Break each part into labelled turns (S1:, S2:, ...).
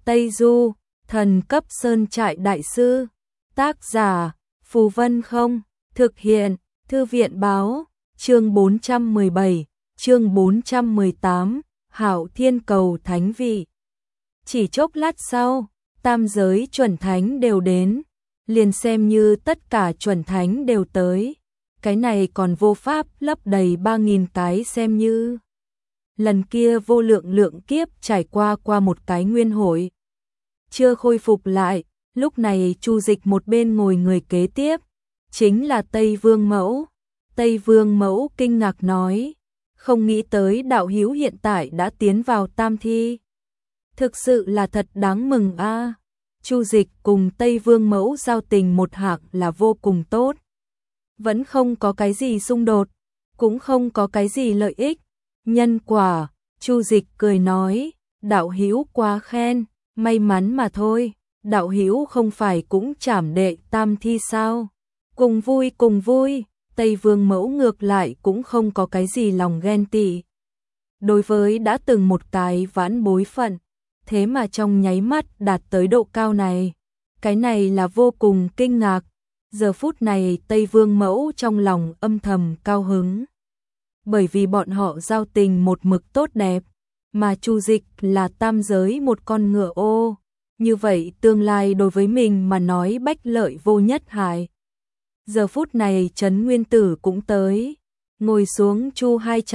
S1: Tây Du, thần cấp sơn trại đại sư. Tác giả, Phù Vân Không. Thực hiện, Thư viện báo. Chương 417, chương 418, Hạo Thiên cầu thánh vị. Chỉ chốc lát sau, tam giới chuẩn thánh đều đến, liền xem như tất cả chuẩn thánh đều tới. Cái này còn vô pháp lấp đầy 3.000 cái xem như. Lần kia vô lượng kiếp trải qua một cái nguyên hội. Chưa khôi phục lại, lúc này Chu Dịch một bên ngồi người kế tiếp, chính là Tây Vương Mẫu. Tây Vương Mẫu kinh ngạc nói, không nghĩ tới đạo hữu hiện tại đã tiến vào tam thi. Thực sự là thật đáng mừng a. Chu Dịch cùng Tây Vương Mẫu giao tình một hạng là vô cùng tốt. Vẫn không có cái gì xung đột, cũng không có cái gì lợi ích. Nhân quả, Chu Dịch cười nói, đạo hữu quá khen, may mắn mà thôi, đạo hữu không phải cũng trảm đệ tam thi sao? Cùng vui, Tây Vương Mẫu ngược lại cũng không có cái gì lòng ghen tị. Đối với đã từng một cái vãn bối phận, thế mà trong nháy mắt đạt tới độ cao này, cái này là vô cùng kinh ngạc. Giờ phút này Tây Vương Mẫu trong lòng âm thầm cao hứng. Bởi vì bọn họ giao tình một mực tốt đẹp, mà Chu Dịch là tam giới một con ngựa ô, như vậy tương lai đối với mình mà nói bách lợi vô nhất hại. Giờ phút này Trấn Nguyên Tử cũng tới, ngồi xuống Chu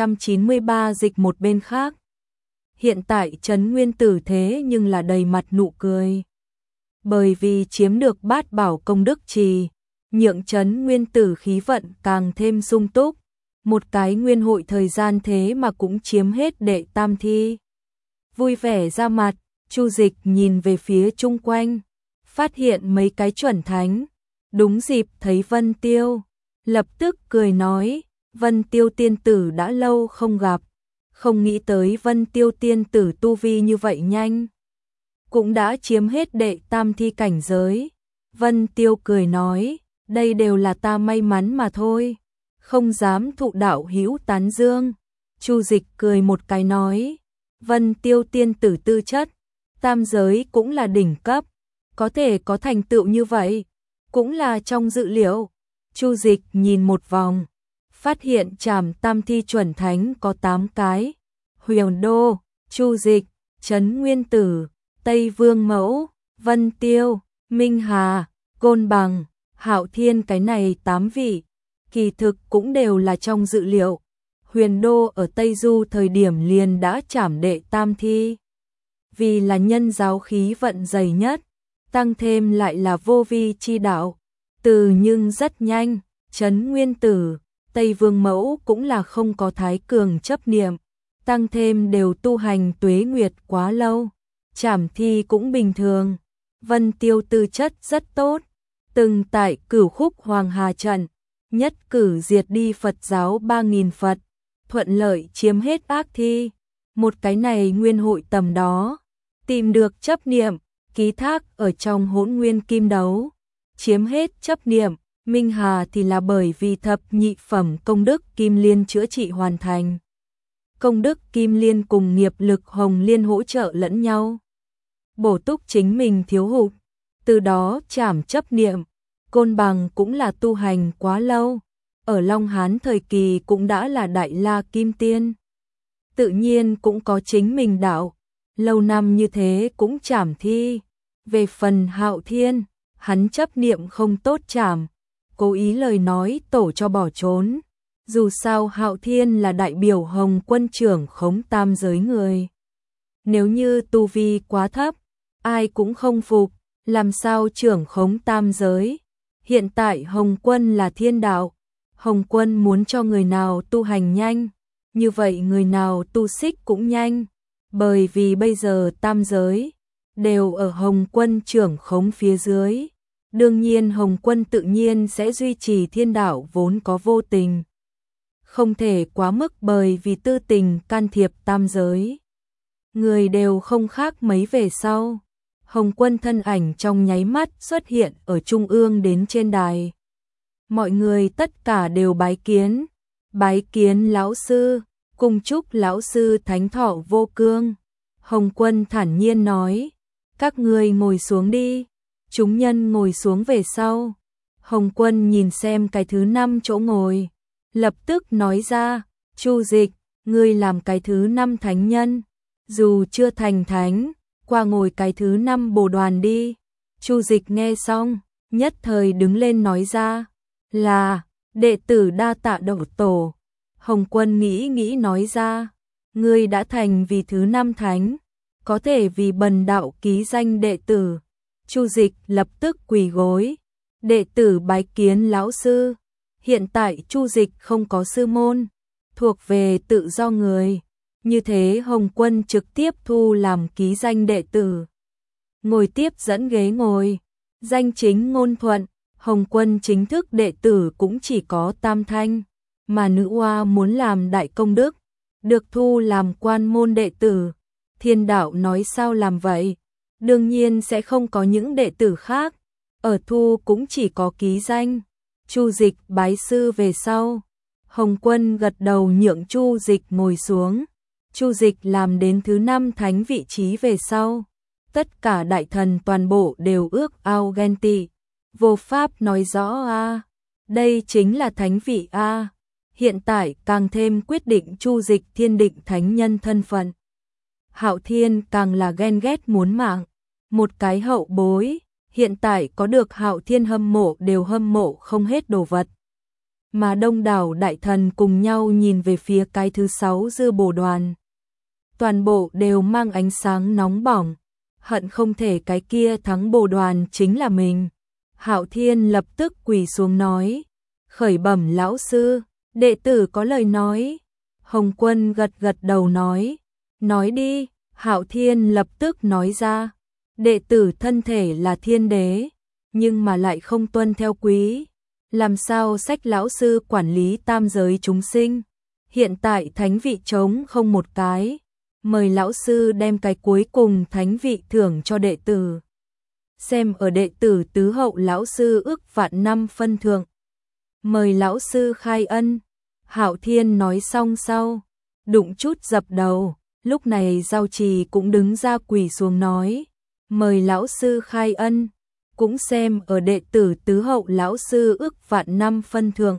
S1: 293 Dịch một bên khác. Hiện tại Trấn Nguyên Tử thế nhưng là đầy mặt nụ cười. Bởi vì chiếm được bát bảo công đức trì, nhượng Trấn Nguyên Tử khí vận càng thêm sung túc. Một cái nguyên hội thời gian thế mà cũng chiếm hết đệ tam thi. Vui vẻ ra mặt, Chu Dịch nhìn về phía chung quanh, phát hiện mấy cái chuẩn thánh. Đúng dịp thấy Vân Tiêu, lập tức cười nói, Vân Tiêu tiên tử đã lâu không gặp, không nghĩ tới Vân Tiêu tiên tử tu vi như vậy nhanh, cũng đã chiếm hết đệ tam thi cảnh giới. Vân Tiêu cười nói, đây đều là ta may mắn mà thôi, không dám thụ đạo hữu tán dương. Chu Dịch cười một cái nói, Vân Tiêu tiên tử tư chất, tam giới cũng là đỉnh cấp, có thể có thành tựu như vậy, cũng là trong dự liệu. Chu Dịch nhìn một vòng, phát hiện trảm tam thi chuẩn thánh có 8 cái. Huyền Đô, Chu Dịch, Trấn Nguyên Tử, Tây Vương Mẫu, Vân Tiêu, Minh Hà, Côn Bằng, Hạo Thiên, cái này 8 vị. Kỳ thực cũng đều là trong dự liệu. Huyền Đô ở Tây Du thời điểm liền đã trảm đệ tam thi. Vì là nhân giáo khí vận dày nhất, tăng thêm lại là vô vi chi đạo. Từ nhưng rất nhanh, Trấn Nguyên Tử, Tây Vương Mẫu cũng là không có thái cường chấp niệm. Tăng thêm đều tu hành tuế nguyệt quá lâu. Trảm thi cũng bình thường. Vân Tiêu tư chất rất tốt. Từng tại Cửu Khúc Hoàng Hà trận, nhất cử diệt đi Phật giáo 3.000 Phật, thuận lợi chiếm hết ác thi. Một cái này nguyên hội tầm đó, tìm được chấp niệm, ký thác ở trong Hỗn Nguyên Kim Đấu, chiếm hết chấp niệm. Minh Hà thì là bởi vì thập nhị phẩm công đức Kim Liên chữa trị hoàn thành. Công đức Kim Liên cùng nghiệp lực Hồng Liên hỗ trợ lẫn nhau, bổ túc chính mình thiếu hụt, từ đó trảm chấp niệm. Côn Bằng cũng là tu hành quá lâu, ở Long Hán thời kỳ cũng đã là Đại La Kim Tiên. Tự nhiên cũng có chính mình đạo, lâu năm như thế cũng trảm thi. Về phần Hạo Thiên, hắn chấp niệm không tốt trảm, cố ý lời nói tổ cho bỏ trốn. Dù sao Hạo Thiên là đại biểu Hồng Quân trưởng khống tam giới người. Nếu như tu vi quá thấp, ai cũng không phục, làm sao trưởng khống tam giới. Hiện tại Hồng Quân là thiên đạo, Hồng Quân muốn cho người nào tu hành nhanh, như vậy người nào tu xích cũng nhanh. Bởi vì bây giờ tam giới đều ở Hồng Quân trưởng khống phía dưới. Đương nhiên Hồng Quân tự nhiên sẽ duy trì thiên đạo vốn có vô tình. Không thể quá mức bởi vì tư tình can thiệp tam giới. Người đều không khác mấy về sau. Hồng Quân thân ảnh trong nháy mắt xuất hiện ở trung ương đến trên đài. Mọi người tất cả đều bái kiến lão sư, cùng chúc lão sư thánh thọ vô cương. Hồng Quân thản nhiên nói, Các ngươi ngồi xuống đi. Chúng nhân ngồi xuống về sau. Hồng Quân nhìn xem cái thứ 5 chỗ ngồi, lập tức nói ra, Chu Dịch, ngươi làm cái thứ 5 thánh nhân, dù chưa thành thánh, qua ngồi cái thứ 5 bồ đoàn đi. Chu Dịch nghe xong, nhất thời đứng lên nói ra, là, đệ tử đa tạ Đậu Tổ. Hồng Quân nghĩ nghĩ nói ra, ngươi đã thành vì thứ 5 thánh, có thể vì bần đạo ký danh đệ tử. Chu Dịch lập tức quỳ gối, đệ tử bái kiến lão sư. Hiện tại Chu Dịch không có sư môn, thuộc về tự do người, như thế Hồng Quân trực tiếp thu làm ký danh đệ tử. Ngồi tiếp dẫn ghế ngồi, danh chính ngôn thuận, Hồng Quân chính thức đệ tử cũng chỉ có Tam Thanh, mà nữ oa muốn làm đại công đức, được thu làm quan môn đệ tử. Thiên đạo nói sao làm vậy, đương nhiên sẽ không có những đệ tử khác, ở thu cũng chỉ có ký danh. Chu Dịch bái sư về sau, Hồng Quân gật đầu nhượng Chu Dịch ngồi xuống. Chu Dịch làm đến thứ 5 thánh vị trí về sau, tất cả đại thần toàn bộ đều ước ao ghen tị. Vô Pháp nói rõ đây chính là thánh vị hiện tại càng thêm quyết định Chu Dịch thiên định thánh nhân thân phận. Hạo Thiên càng là ghen ghét muốn mạng, một cái hậu bối, hiện tại có được Hạo Thiên hâm mộ đều hâm mộ không hết đồ vật. Mà đông đảo đại thần cùng nhau nhìn về phía cái thứ 6 dư bồ đoàn. Toàn bộ đều mang ánh sáng nóng bỏng, hận không thể cái kia thắng bồ đoàn chính là mình. Hạo Thiên lập tức quỳ xuống nói, khởi bẩm lão sư, đệ tử có lời nói. Hồng Quân gật gật đầu nói đi. Hạo Thiên lập tức nói ra, đệ tử thân thể là thiên đế, nhưng mà lại không tuân theo quý, làm sao sách lão sư quản lý tam giới chúng sinh. Hiện tại thánh vị trống không một cái, mời lão sư đem cái cuối cùng thánh vị thưởng cho đệ tử. Xem ở đệ tử tứ hậu lão sư ước vạn năm phân thượng, mời lão sư khai ân. Hạo Thiên nói xong sau, đụng chút dập đầu. Lúc này Giao Trì cũng đứng ra quỳ xuống nói, mời lão sư khai ân, cũng xem ở đệ tử tứ hậu lão sư ước vạn năm phân thượng.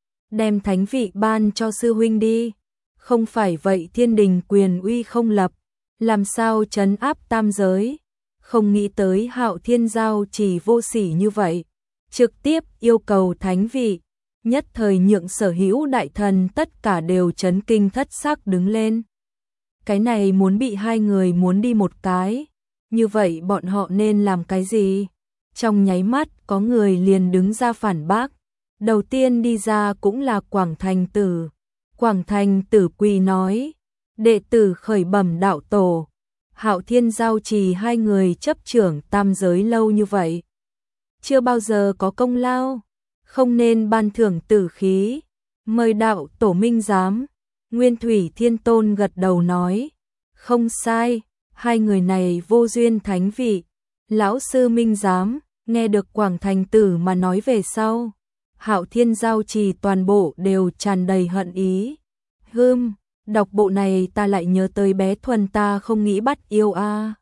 S1: Đem thánh vị ban cho sư huynh đi, không phải vậy thiên đình quyền uy không lập, làm sao trấn áp tam giới. Không nghĩ tới Hạo Thiên Giao Trì vô sỉ như vậy, trực tiếp yêu cầu thánh vị, nhất thời nhượng sở hữu đại thần tất cả đều chấn kinh thất sắc đứng lên. Cái này muốn bị hai người muốn đi một cái, như vậy bọn họ nên làm cái gì? Trong nháy mắt có người liền đứng ra phản bác. Đầu tiên đi ra cũng là Quảng Thành Tử. Quảng Thành Tử quỳ nói, đệ tử khởi bẩm đạo tổ, Hạo Thiên Giao Trì hai người chấp trưởng tam giới lâu như vậy, chưa bao giờ có công lao, không nên ban thưởng tử khí, mời đạo tổ minh giám. Nguyên Thủy Thiên Tôn gật đầu nói, không sai, hai người này vô duyên thánh vị. Lão sư minh giám, nghe được Quảng Thành Tử mà nói về sau, Hạo Thiên Giao Trì toàn bộ đều tràn đầy hận ý. Đọc bộ này ta lại nhớ tới bé Thuần ta không nghĩ bắt yêu